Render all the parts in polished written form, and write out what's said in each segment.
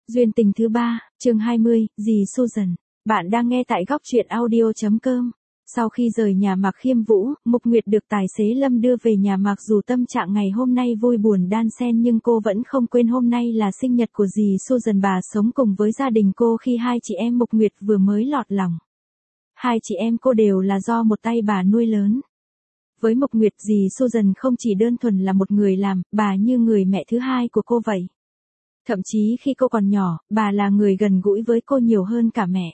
Duyên tình thứ 3, chương 20, dì Susan. Bạn đang nghe tại góc truyện audio.com. Sau khi rời nhà Mạc Khiêm Vũ, Mục Nguyệt được tài xế Lâm đưa về nhà Mạc dù tâm trạng ngày hôm nay vui buồn đan xen nhưng cô vẫn không quên hôm nay là sinh nhật của dì Susan. Bà sống cùng với gia đình cô khi hai chị em Mục Nguyệt vừa mới lọt lòng. Hai chị em cô đều là do một tay bà nuôi lớn. Với Mục Nguyệt, dì Susan không chỉ đơn thuần là một người làm, bà như người mẹ thứ hai của cô vậy. Thậm chí khi cô còn nhỏ, bà là người gần gũi với cô nhiều hơn cả mẹ.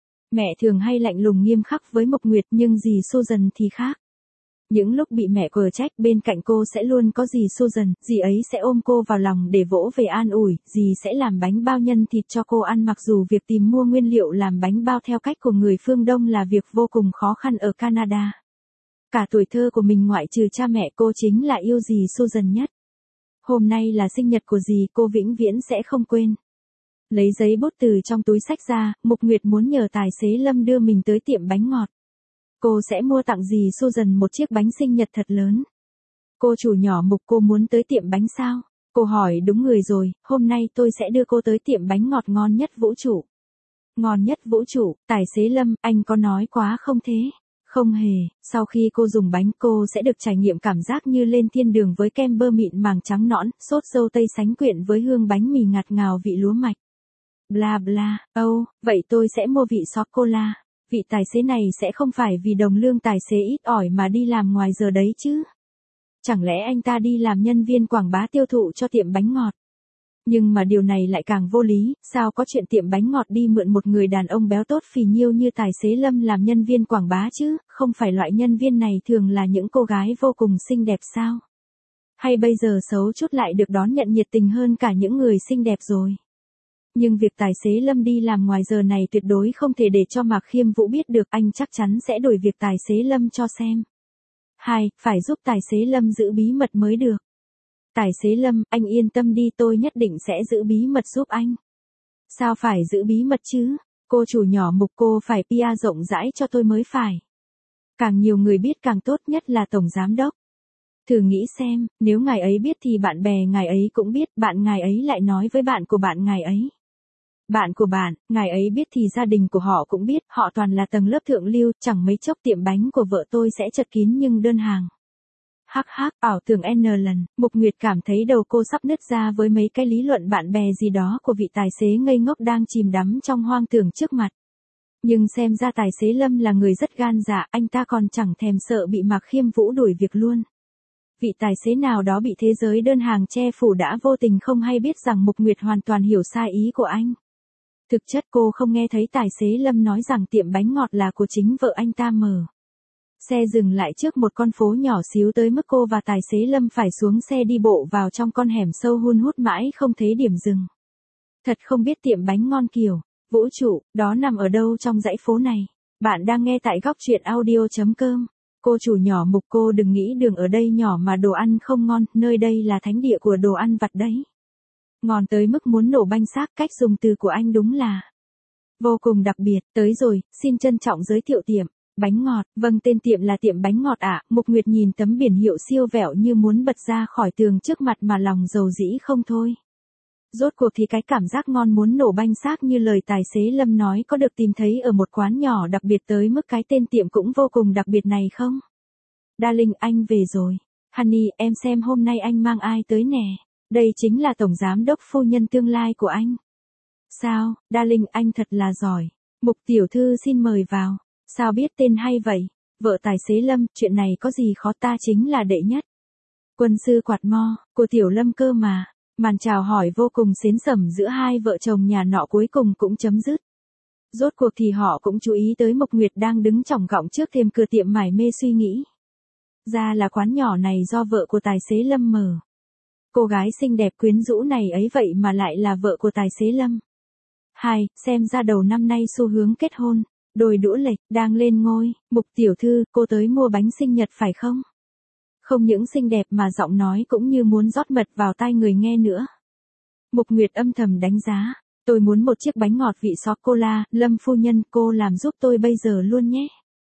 Mẹ thường hay lạnh lùng nghiêm khắc với Mục Nguyệt nhưng dì Susan thì khác. Những lúc bị mẹ quở trách, bên cạnh cô sẽ luôn có dì Susan, dì ấy sẽ ôm cô vào lòng để vỗ về an ủi, dì sẽ làm bánh bao nhân thịt cho cô ăn mặc dù việc tìm mua nguyên liệu làm bánh bao theo cách của người phương Đông là việc vô cùng khó khăn ở Canada. Cả tuổi thơ của mình ngoại trừ cha mẹ cô chính là yêu dì Susan nhất. Hôm nay là sinh nhật của dì, cô vĩnh viễn sẽ không quên. Lấy giấy bút từ trong túi xách ra, Mục Nguyệt muốn nhờ tài xế Lâm đưa mình tới tiệm bánh ngọt. Cô sẽ mua tặng dì Susan một chiếc bánh sinh nhật thật lớn. Cô chủ nhỏ Mục, cô muốn tới tiệm bánh sao? Cô hỏi đúng người rồi, hôm nay tôi sẽ đưa cô tới tiệm bánh ngọt ngon nhất vũ trụ. Ngon nhất vũ trụ, tài xế Lâm, anh có nói quá không thế? Không hề, sau khi cô dùng bánh cô sẽ được trải nghiệm cảm giác như lên thiên đường với kem bơ mịn màng trắng nõn, sốt dâu tây sánh quyện với hương bánh mì ngạt ngào vị lúa mạch. Bla bla, vậy tôi sẽ mua vị sô-cô-la. Vị tài xế này sẽ không phải vì đồng lương tài xế ít ỏi mà đi làm ngoài giờ đấy chứ. Chẳng lẽ anh ta đi làm nhân viên quảng bá tiêu thụ cho tiệm bánh ngọt? Nhưng mà điều này lại càng vô lý, sao có chuyện tiệm bánh ngọt đi mượn một người đàn ông béo tốt phì nhiêu như tài xế Lâm làm nhân viên quảng bá chứ, không phải loại nhân viên này thường là những cô gái vô cùng xinh đẹp sao? Hay bây giờ xấu chút lại được đón nhận nhiệt tình hơn cả những người xinh đẹp rồi? Nhưng việc tài xế Lâm đi làm ngoài giờ này tuyệt đối không thể để cho Mạc Khiêm Vũ biết được, anh chắc chắn sẽ đuổi việc tài xế Lâm cho xem. 2. Phải giúp tài xế Lâm giữ bí mật mới được. Tài xế Lâm, anh yên tâm đi, tôi nhất định sẽ giữ bí mật giúp anh. Sao phải giữ bí mật chứ? Cô chủ nhỏ Mục, cô phải PR rộng rãi cho tôi mới phải. Càng nhiều người biết càng tốt, nhất là tổng giám đốc. Thử nghĩ xem, nếu ngài ấy biết thì bạn bè ngài ấy cũng biết, bạn ngài ấy lại nói với bạn của bạn ngài ấy. Bạn của bạn, ngài ấy biết thì gia đình của họ cũng biết, họ toàn là tầng lớp thượng lưu, chẳng mấy chốc tiệm bánh của vợ tôi sẽ chật kín nhưng đơn hàng. Hắc hắc, ảo tưởng N lần, Mục Nguyệt cảm thấy đầu cô sắp nứt ra với mấy cái lý luận bạn bè gì đó của vị tài xế ngây ngốc đang chìm đắm trong hoang tưởng trước mặt. Nhưng xem ra tài xế Lâm là người rất gan dạ, anh ta còn chẳng thèm sợ bị Mạc Khiêm Vũ đuổi việc luôn. Vị tài xế nào đó bị thế giới đơn hàng che phủ đã vô tình không hay biết rằng Mục Nguyệt hoàn toàn hiểu sai ý của anh. Thực chất cô không nghe thấy tài xế Lâm nói rằng tiệm bánh ngọt là của chính vợ anh ta mở. Xe dừng lại trước một con phố nhỏ xíu tới mức cô và tài xế Lâm phải xuống xe đi bộ vào trong con hẻm sâu hun hút mãi không thấy điểm dừng. Thật không biết tiệm bánh ngon kiểu vũ trụ đó nằm ở đâu trong dãy phố này. Bạn đang nghe tại góc truyện audio.com. Cô chủ nhỏ Mục, cô đừng nghĩ đường ở đây nhỏ mà đồ ăn không ngon, nơi đây là thánh địa của đồ ăn vặt đấy. Ngon tới mức muốn nổ banh xác, cách dùng từ của anh đúng là vô cùng đặc biệt. Tới rồi, xin trân trọng giới thiệu tiệm bánh ngọt. Vâng, tên tiệm là tiệm bánh ngọt ạ. Mục Nguyệt nhìn tấm biển hiệu siêu vẹo như muốn bật ra khỏi tường trước mặt mà lòng dầu dĩ không thôi. Rốt cuộc thì cái cảm giác ngon muốn nổ banh xác như lời tài xế Lâm nói có được tìm thấy ở một quán nhỏ đặc biệt tới mức cái tên tiệm cũng vô cùng đặc biệt này không? Darling, anh về rồi. Honey, em xem hôm nay anh mang ai tới nè. Đây chính là tổng giám đốc phu nhân tương lai của anh. Sao, Darling, anh thật là giỏi. Mục tiểu thư xin mời vào. Sao biết tên hay vậy? Vợ tài xế Lâm, chuyện này có gì khó, ta chính là đệ nhất quân sư quạt mo của tiểu Lâm cơ mà. Màn chào hỏi vô cùng xến xẩm giữa hai vợ chồng nhà nọ cuối cùng cũng chấm dứt. Rốt cuộc thì họ cũng chú ý tới Mục Nguyệt đang đứng chỏng gọng trước thềm cửa tiệm mải mê suy nghĩ. Ra là quán nhỏ này do vợ của tài xế Lâm mở. Cô gái xinh đẹp quyến rũ này ấy vậy mà lại là vợ của tài xế Lâm. 2. Xem ra đầu năm nay xu hướng kết hôn, đôi đũa lệch, đang lên ngôi. Mục tiểu thư, cô tới mua bánh sinh nhật phải không? Không những xinh đẹp mà giọng nói cũng như muốn rót mật vào tai người nghe nữa. Mục Nguyệt âm thầm đánh giá. Tôi muốn một chiếc bánh ngọt vị sô-cô-la, Lâm phu nhân, cô làm giúp tôi bây giờ luôn nhé.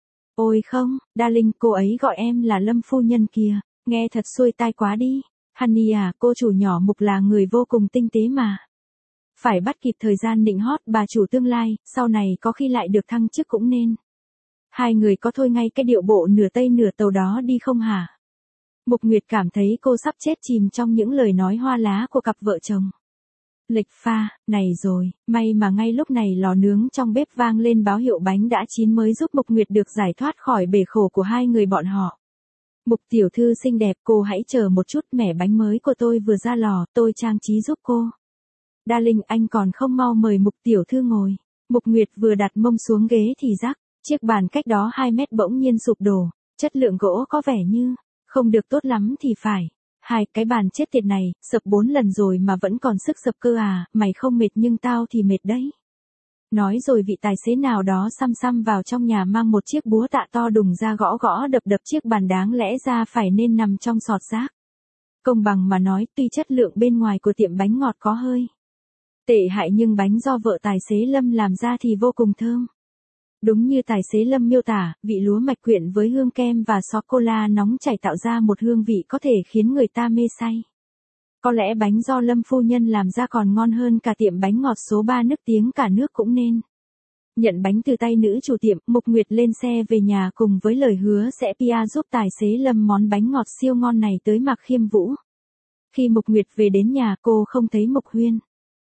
Ôi không, Darling, cô ấy gọi em là Lâm phu nhân kìa, nghe thật xuôi tai quá đi. Honey à, cô chủ nhỏ Mục là người vô cùng tinh tế mà. Phải bắt kịp thời gian nịnh hót bà chủ tương lai, sau này có khi lại được thăng chức cũng nên. Hai người có thôi ngay cái điệu bộ nửa tây nửa tàu đó đi không hả? Mục Nguyệt cảm thấy cô sắp chết chìm trong những lời nói hoa lá của cặp vợ chồng. Lịch pha, này rồi, may mà ngay lúc này lò nướng trong bếp vang lên báo hiệu bánh đã chín mới giúp Mục Nguyệt được giải thoát khỏi bể khổ của hai người bọn họ. Mục tiểu thư xinh đẹp, cô hãy chờ một chút, mẻ bánh mới của tôi vừa ra lò, tôi trang trí giúp cô. Darling, anh còn không mau mời Mục tiểu thư ngồi. Mục Nguyệt vừa đặt mông xuống ghế thì rắc, chiếc bàn cách đó 2 mét bỗng nhiên sụp đổ, chất lượng gỗ có vẻ như không được tốt lắm thì phải. Cái bàn chết tiệt này, sập 4 lần rồi mà vẫn còn sức sập cơ à, mày không mệt nhưng tao thì mệt đấy. Nói rồi vị tài xế nào đó xăm xăm vào trong nhà mang một chiếc búa tạ to đùng ra gõ gõ đập đập chiếc bàn đáng lẽ ra phải nên nằm trong sọt rác. Công bằng mà nói, tuy chất lượng bên ngoài của tiệm bánh ngọt có hơi tệ hại nhưng bánh do vợ tài xế Lâm làm ra thì vô cùng thơm. Đúng như tài xế Lâm miêu tả, vị lúa mạch quyện với hương kem và sô-cô-la nóng chảy tạo ra một hương vị có thể khiến người ta mê say. Có lẽ bánh do Lâm phu nhân làm ra còn ngon hơn cả tiệm bánh ngọt số 3 nức tiếng cả nước cũng nên. Nhận bánh từ tay nữ chủ tiệm, Mục Nguyệt lên xe về nhà cùng với lời hứa sẽ PR giúp tài xế Lâm món bánh ngọt siêu ngon này tới Mạc Khiêm Vũ. Khi Mục Nguyệt về đến nhà cô không thấy Mục Huyên.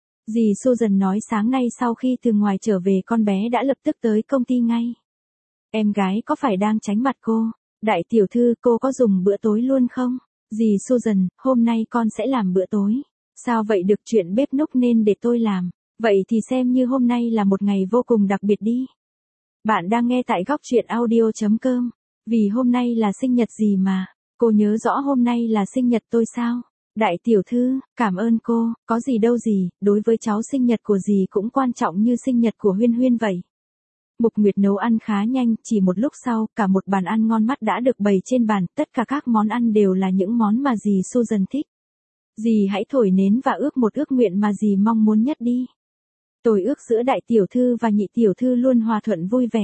Dì Susan nói sáng nay sau khi từ ngoài trở về con bé đã lập tức tới công ty ngay. Em gái có phải đang tránh mặt cô? Đại tiểu thư, cô có dùng bữa tối luôn không? Dì Susan, hôm nay con sẽ làm bữa tối. Sao vậy được, chuyện bếp núc nên để tôi làm. Vậy thì xem như hôm nay là một ngày vô cùng đặc biệt đi. Bạn đang nghe tại góc truyện audio.com. Vì hôm nay là sinh nhật dì mà. Cô nhớ rõ hôm nay là sinh nhật tôi sao? Đại tiểu thư, cảm ơn cô, có gì đâu dì, đối với cháu sinh nhật của dì cũng quan trọng như sinh nhật của Huyên Huyên vậy. Mục Nguyệt nấu ăn khá nhanh, chỉ một lúc sau, cả một bàn ăn ngon mắt đã được bày trên bàn, tất cả các món ăn đều là những món mà dì Susan thích. Dì hãy thổi nến và ước một ước nguyện mà dì mong muốn nhất đi. Tôi ước giữa đại tiểu thư và nhị tiểu thư luôn hòa thuận vui vẻ.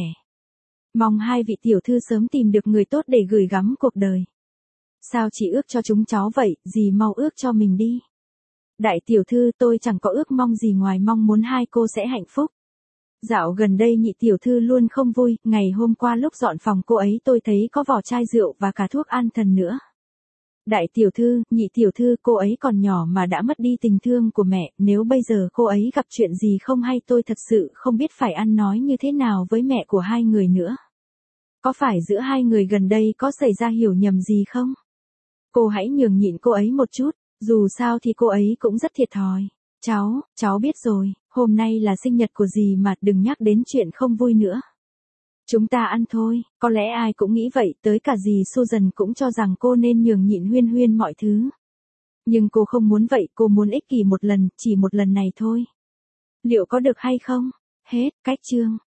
Mong hai vị tiểu thư sớm tìm được người tốt để gửi gắm cuộc đời. Sao chỉ ước cho chúng cháu vậy, dì mau ước cho mình đi. Đại tiểu thư, tôi chẳng có ước mong gì ngoài mong muốn hai cô sẽ hạnh phúc. Dạo gần đây nhị tiểu thư luôn không vui, ngày hôm qua lúc dọn phòng cô ấy tôi thấy có vỏ chai rượu và cả thuốc an thần nữa. Đại tiểu thư, nhị tiểu thư, cô ấy còn nhỏ mà đã mất đi tình thương của mẹ, nếu bây giờ cô ấy gặp chuyện gì không hay tôi thật sự không biết phải ăn nói như thế nào với mẹ của hai người nữa. Có phải giữa hai người gần đây có xảy ra hiểu nhầm gì không? Cô hãy nhường nhịn cô ấy một chút, dù sao thì cô ấy cũng rất thiệt thòi. Cháu biết rồi, hôm nay là sinh nhật của dì mà đừng nhắc đến chuyện không vui nữa. Chúng ta ăn thôi, có lẽ ai cũng nghĩ vậy, tới cả dì Susan cũng cho rằng cô nên nhường nhịn Huyên Huyên mọi thứ. Nhưng cô không muốn vậy, cô muốn ích kỷ một lần, chỉ một lần này thôi. Liệu có được hay không? Hết, cách chương.